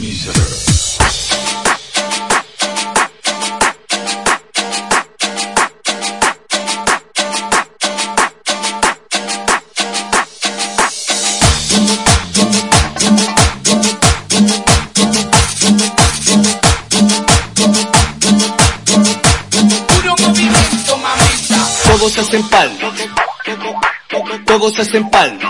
Todos hacen palmas, todos hacen palmas.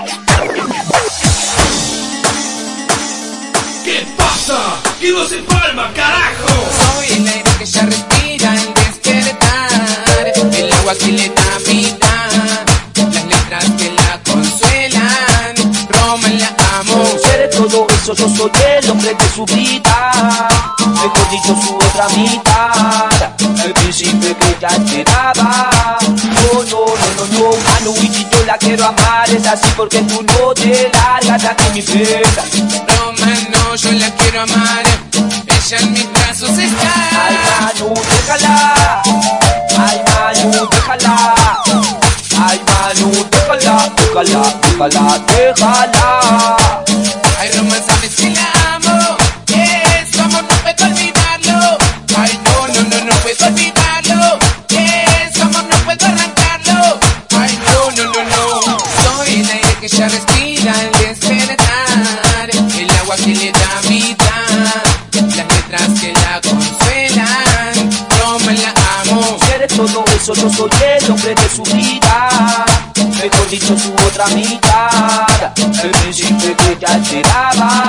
¿Qué pasa? ¿Qué no hacen palmas, carajo? Soy el aire que ya respira al despertar, el agua que le da vida, las letras que la consuelan, Roma la amo. Ser todo eso, yo soy el hombre de su vida, mejor dicho su otra mitad, el príncipe que ya esperaba. No, Manuichi, yo la quiero amar, es así porque tú no te largas de aquí mi fiesta. Roma no, yo la quiero amar, ella en mis brazos está. Ay, Manu, déjala, ay, Manu, déjala, ay, Manu, déjala, déjala, déjala, déjala. Ay, Roma, sabes que la amo, eso amor no puedo olvidarlo. Ay, no puedo olvidarlo, eso amor no puedo arrancarlo. Ay, no, soy el aire que ya respira al despertar, el agua que le da vida, las letras que la consuelan, Roma la amo. Quieres todo eso, yo soy el hombre de su vida, mejor dicho su otra mitad, el príncipe que ya esperaba.